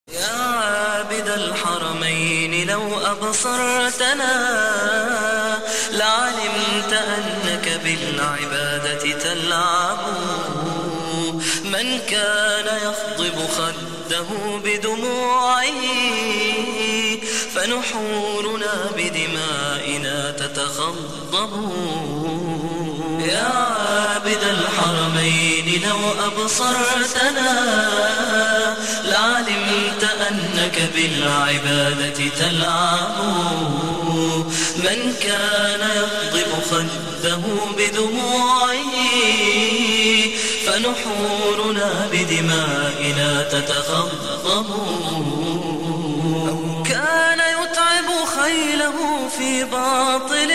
يا عابد الحرمين لو أبصرتنا لعلمت أنك بالعبادة تلعب. من كان يخضب خده بدموعه فنحورنا بدمائنا تتخضب. يا عابد الحرمين لو أبصرتنا لعلمت أنك بالعبادة تلعب. من كان يخضب خده بدموعه فنحورنا بدمائنا تتخضب. أو كان يتعب خيله في باطل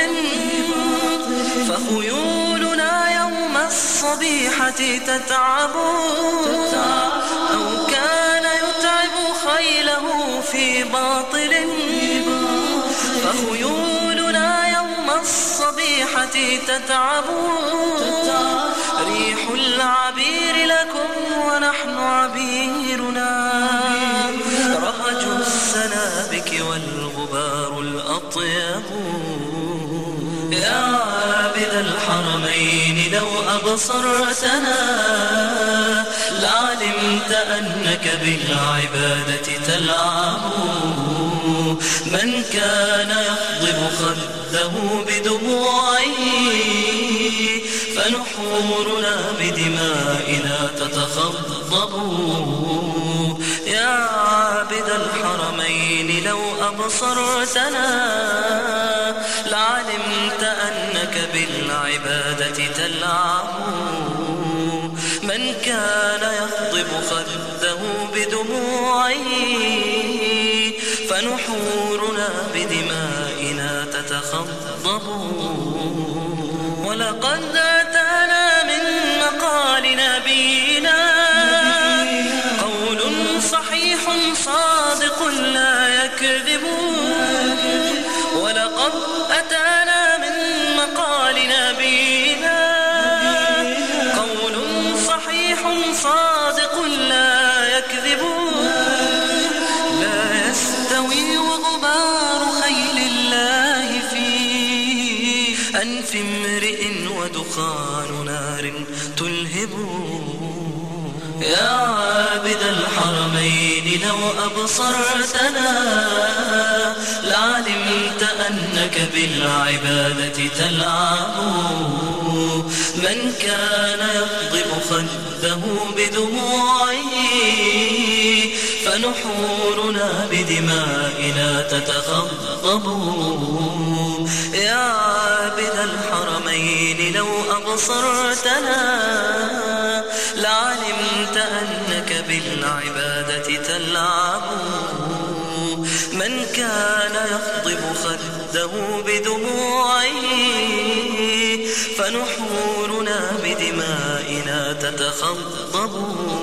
فخيولنا يوم الصبيحة تتعب. أو كان يتعب خيله في باطل فخيولنا يوم الصبيحة تتعب. ريح العبير لكم ونحن عبيرنا رهج السنابك والغبار الأطيب. يا عابد الحرمين لو أبصرتنا لعلمت أنك بالعبادة تلعب. من كان يخضب خده بدموعه فنحورنا بدمائنا تتخضب. يا عابد الحرمين لو أبصرتنا لعلمت أنك بالعبادة تلعب. من كان يخضب خده بدموعه فنحورنا بدمائنا تتخضب. ولقد أتانا من مقال نبينا قول صحيح صادق لا يكذب. ولقد أتانا من مقال نبينا قول صحيح صادق لا يكذب. لا يستوي غبار خيل الله في أنف امرئ ودخان نار تلهب. يا عابد الحرمين لو أبصرتنا لعلمت أنك بالعبادة تلعب. من كان يخضب خده بدموعه فنحورنا بدمائنا تتخضب. يا عابد الحرمين لو أبصرتنا لعلمت أنك بالعبادة تلعب. من كان يخضب خده بدموعه فنحورنا بدمائنا تتخضب.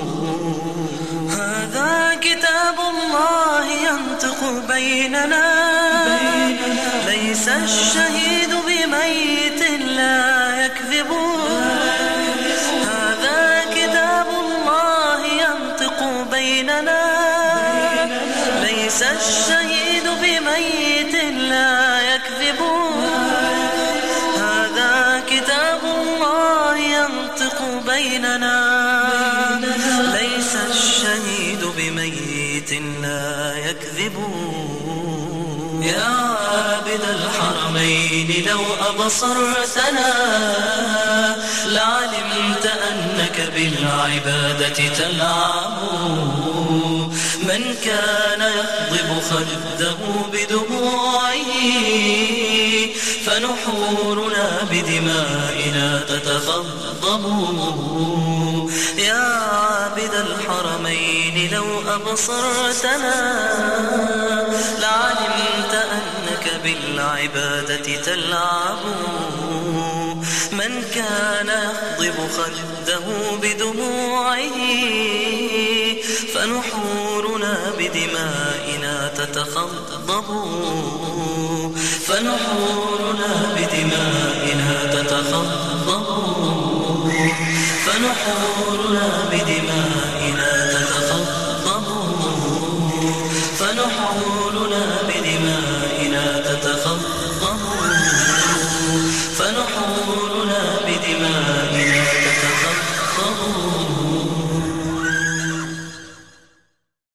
هذا كتاب الله ينطق بيننا ليس الشهيد بميت لا يكذب. هذا كتاب الله ينطق بيننا ليس الشهيد بميت لا يكذب. هذا كتاب الله ينطق بيننا ليس الشهيد بميت لا يكذب. يا عابد الحرمين لو أبصرتنا لعلمت أنك بالعبادة تلعب. من كان يخضب خده بدموعه فنحورنا بدمائنا تتخضب. يا عابد الحرمين لو أبصرتنا لعلمت أنك بالعبادة تلعب. من كان يخضب خده بدموعه فنحورنا بدمائنا تتخضب. فنحورنا بدمائنا تتخضب. فنحورنا بدمائنا